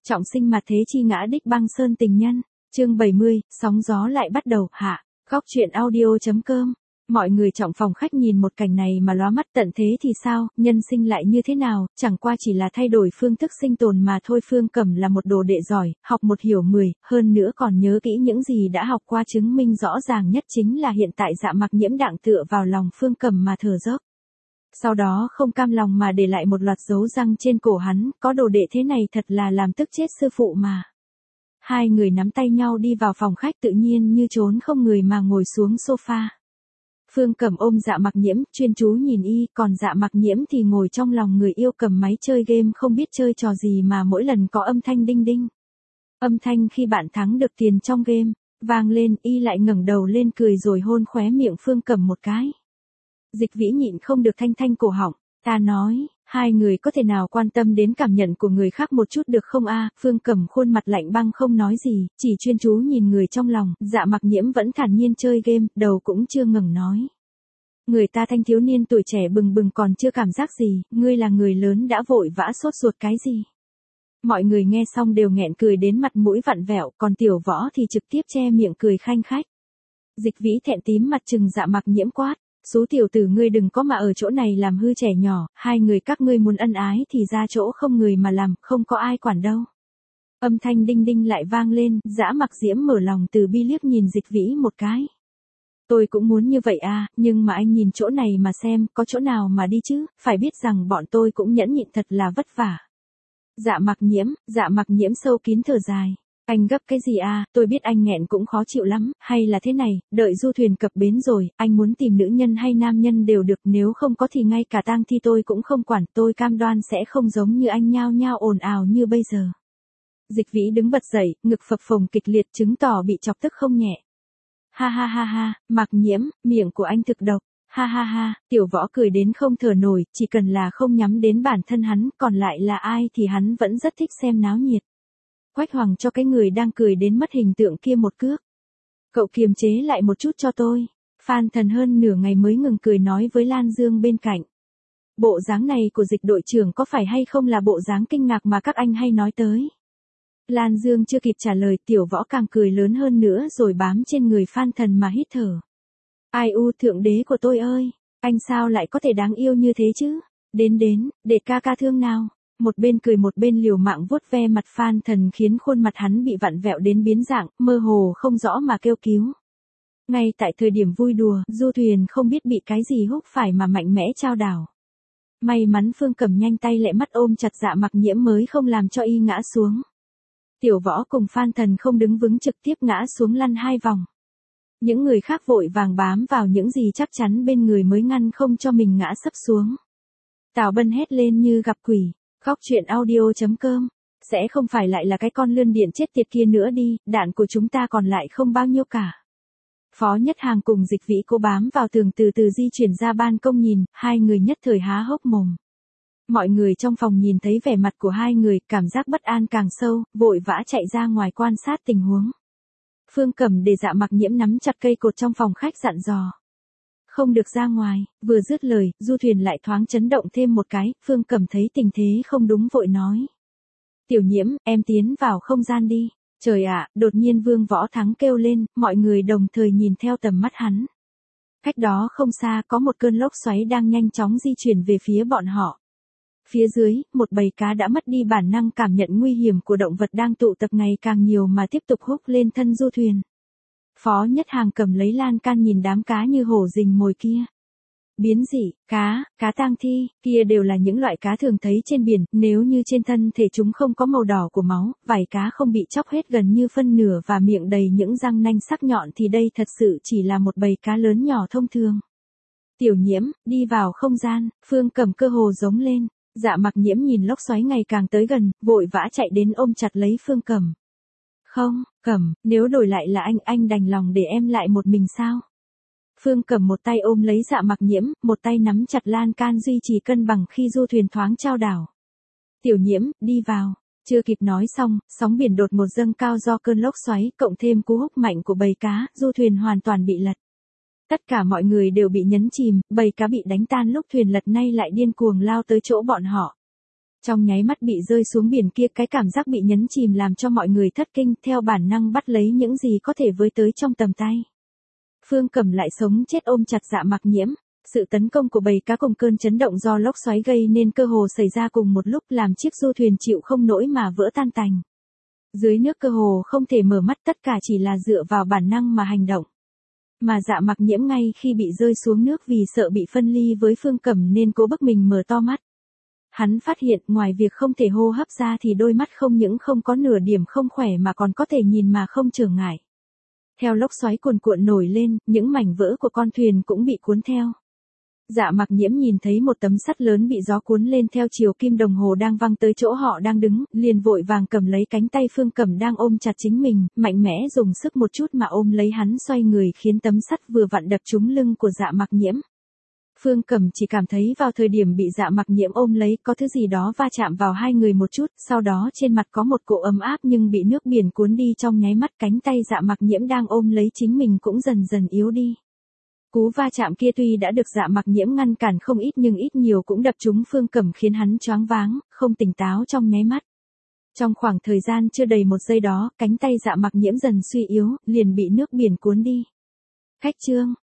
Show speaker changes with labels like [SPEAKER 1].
[SPEAKER 1] Trọng sinh mà thế chi ngã đích băng sơn tình nhân. Chương 70, sóng gió lại bắt đầu, hạ. Góc truyện audio.com. Mọi người trong phòng khách nhìn một cảnh này mà lóa mắt, tận thế thì sao, nhân sinh lại như thế nào, chẳng qua chỉ là thay đổi phương thức sinh tồn mà thôi. Phương Cẩm là một đồ đệ giỏi, học một hiểu 10, hơn nữa còn nhớ kỹ những gì đã học qua. Chứng minh rõ ràng nhất chính là hiện tại Dạ Mặc Nhiễm đang tựa vào lòng Phương Cẩm mà thở dốc. Sau đó không cam lòng mà để lại một loạt dấu răng trên cổ hắn, có đồ đệ thế này thật là làm tức chết sư phụ mà. Hai người nắm tay nhau đi vào phòng khách, tự nhiên như trốn không người mà ngồi xuống sofa. Phương Cẩm ôm Dạ Mặc Nhiễm, chuyên chú nhìn y, còn Dạ Mặc Nhiễm thì ngồi trong lòng người yêu cầm máy chơi game, không biết chơi trò gì mà mỗi lần có âm thanh đinh đinh. Âm thanh khi bạn thắng được tiền trong game, vang lên, y lại ngẩng đầu lên cười rồi hôn khóe miệng Phương Cẩm một cái. Dịch Vĩ nhịn không được thanh thanh cổ họng, ta nói, hai người có thể nào quan tâm đến cảm nhận của người khác một chút được không a? Phương Cẩm khuôn mặt lạnh băng không nói gì, chỉ chuyên chú nhìn người trong lòng. Dạ Mặc Nhiễm vẫn thản nhiên chơi game, đầu cũng chưa ngẩng nói. Người ta thanh thiếu niên tuổi trẻ bừng bừng còn chưa cảm giác gì, ngươi là người lớn đã vội vã sốt ruột cái gì? Mọi người nghe xong đều nghẹn cười đến mặt mũi vặn vẹo, còn Tiểu Võ thì trực tiếp che miệng cười khanh khách. Dịch Vĩ thẹn tím mặt trừng Dạ Mặc Nhiễm quát. Số tiểu tử ngươi đừng có mà ở chỗ này làm hư trẻ nhỏ, hai người các ngươi muốn ân ái thì ra chỗ không người mà làm, không có ai quản đâu. Âm thanh đinh đinh lại vang lên, Dã Mặc Diễm mở lòng từ bi liếc nhìn Dịch Vĩ một cái. Tôi cũng muốn như vậy à, nhưng mà anh nhìn chỗ này mà xem, có chỗ nào mà đi chứ, phải biết rằng bọn tôi cũng nhẫn nhịn thật là vất vả. Dạ Mặc Nhiễm sâu kín thở dài. Anh gấp cái gì à, tôi biết anh nghẹn cũng khó chịu lắm, hay là thế này, đợi du thuyền cập bến rồi, anh muốn tìm nữ nhân hay nam nhân đều được, nếu không có thì ngay cả tang thi tôi cũng không quản, tôi cam đoan sẽ không giống như anh nhao nhao ồn ào như bây giờ. Dịch Vĩ đứng bật dậy, ngực phập phồng kịch liệt chứng tỏ bị chọc tức không nhẹ. Ha ha ha ha, Mặc Nhiễm, miệng của anh thực độc. Ha ha ha, Tiểu Võ cười đến không thở nổi, chỉ cần là không nhắm đến bản thân hắn, còn lại là ai thì hắn vẫn rất thích xem náo nhiệt. Quách Hoàng cho cái người đang cười đến mất hình tượng kia một cước. Cậu kiềm chế lại một chút cho tôi. Phan Thần hơn nửa ngày mới ngừng cười nói với Lan Dương bên cạnh. Bộ dáng này của Dịch đội trưởng có phải hay không là bộ dáng kinh ngạc mà các anh hay nói tới? Lan Dương chưa kịp trả lời, Tiểu Võ càng cười lớn hơn nữa rồi bám trên người Phan Thần mà hít thở. Ai u, thượng đế của tôi ơi, anh sao lại có thể đáng yêu như thế chứ? Đến, để ca ca thương nào. Một bên cười một bên liều mạng vuốt ve mặt Phan Thần khiến khuôn mặt hắn bị vặn vẹo đến biến dạng, mơ hồ không rõ mà kêu cứu. Ngay tại thời điểm vui đùa, du thuyền không biết bị cái gì húc phải mà mạnh mẽ chao đảo. May mắn Phương Cẩm nhanh tay lẹ mắt ôm chặt Dạ Mặc Nhiễm mới không làm cho y ngã xuống. Tiểu Võ cùng Phan Thần không đứng vững trực tiếp ngã xuống lăn hai vòng. Những người khác vội vàng bám vào những gì chắc chắn bên người mới ngăn không cho mình ngã sấp xuống. Tào Bân hét lên như gặp quỷ. Góc truyện audio.com. Sẽ không phải lại là cái con lươn điện chết tiệt kia nữa đi, đạn của chúng ta còn lại không bao nhiêu cả. Phó Nhất Hàng cùng Dịch Vĩ cố bám vào tường từ từ di chuyển ra ban công nhìn, hai người nhất thời há hốc mồm. Mọi người trong phòng nhìn thấy vẻ mặt của hai người, cảm giác bất an càng sâu, vội vã chạy ra ngoài quan sát tình huống. Phương Cẩm để Dạ Mặc Nhiễm nắm chặt cây cột trong phòng khách dặn dò. Không được ra ngoài, vừa dứt lời, du thuyền lại thoáng chấn động thêm một cái, Phương Cẩm thấy tình thế không đúng vội nói. Tiểu Nhiễm, em tiến vào không gian đi. Trời ạ, đột nhiên Vương Võ Thắng kêu lên, mọi người đồng thời nhìn theo tầm mắt hắn. Cách đó không xa có một cơn lốc xoáy đang nhanh chóng di chuyển về phía bọn họ. Phía dưới, một bầy cá đã mất đi bản năng cảm nhận nguy hiểm của động vật đang tụ tập ngày càng nhiều mà tiếp tục húc lên thân du thuyền. Phó Nhất Hàng cầm lấy lan can nhìn đám cá như hổ rình mồi kia. Biến dị, cá tang thi, kia đều là những loại cá thường thấy trên biển, nếu như trên thân thể chúng không có màu đỏ của máu, vảy cá không bị chóc hết gần như phân nửa và miệng đầy những răng nanh sắc nhọn thì đây thật sự chỉ là một bầy cá lớn nhỏ thông thường. Tiểu Nhiễm, đi vào không gian, Phương Cẩm cơ hồ giống lên. Dạ Mặc Nhiễm nhìn lốc xoáy ngày càng tới gần, vội vã chạy đến ôm chặt lấy Phương Cẩm. Không, Cẩm, nếu đổi lại là anh đành lòng để em lại một mình sao? Phương Cẩm một tay ôm lấy Dạ Mặc Nhiễm, một tay nắm chặt lan can duy trì cân bằng khi du thuyền thoáng chao đảo. Tiểu Nhiễm, đi vào. Chưa kịp nói xong, sóng biển đột ngột dâng cao do cơn lốc xoáy, cộng thêm cú húc mạnh của bầy cá, du thuyền hoàn toàn bị lật. Tất cả mọi người đều bị nhấn chìm, bầy cá bị đánh tan lúc thuyền lật nay lại điên cuồng lao tới chỗ bọn họ. Trong nháy mắt bị rơi xuống biển kia, cái cảm giác bị nhấn chìm làm cho mọi người thất kinh, theo bản năng bắt lấy những gì có thể với tới trong tầm tay. Phương Cẩm lại sống chết ôm chặt Dạ Mặc Nhiễm. Sự tấn công của bầy cá cùng cơn chấn động do lốc xoáy gây nên cơ hồ xảy ra cùng một lúc, làm chiếc du thuyền chịu không nổi mà vỡ tan tành. Dưới nước cơ hồ không thể mở mắt, tất cả chỉ là dựa vào bản năng mà hành động. Mà Dạ Mặc Nhiễm ngay khi bị rơi xuống nước vì sợ bị phân ly với Phương Cẩm nên cố bức mình mở to mắt. Hắn phát hiện ngoài việc không thể hô hấp ra thì đôi mắt không những không có nửa điểm không khỏe mà còn có thể nhìn mà không trở ngại. Theo lốc xoáy cuồn cuộn nổi lên, những mảnh vỡ của con thuyền cũng bị cuốn theo. Dạ Mặc Nhiễm nhìn thấy một tấm sắt lớn bị gió cuốn lên theo chiều kim đồng hồ đang văng tới chỗ họ đang đứng, liền vội vàng cầm lấy cánh tay Phương Cẩm đang ôm chặt chính mình, mạnh mẽ dùng sức một chút mà ôm lấy hắn, xoay người khiến tấm sắt vừa vặn đập trúng lưng của Dạ Mặc Nhiễm. Phương Cẩm chỉ cảm thấy vào thời điểm bị Dạ Mặc Nhiễm ôm lấy có thứ gì đó va chạm vào hai người một chút, sau đó trên mặt có một cỗ ấm áp nhưng bị nước biển cuốn đi trong nháy mắt, cánh tay Dạ Mặc Nhiễm đang ôm lấy chính mình cũng dần dần yếu đi. Cú va chạm kia tuy đã được Dạ Mặc Nhiễm ngăn cản không ít nhưng ít nhiều cũng đập trúng Phương Cẩm khiến hắn choáng váng, không tỉnh táo trong nháy mắt. Trong khoảng thời gian chưa đầy một giây đó, cánh tay Dạ Mặc Nhiễm dần suy yếu, liền bị nước biển cuốn đi. Khách trương,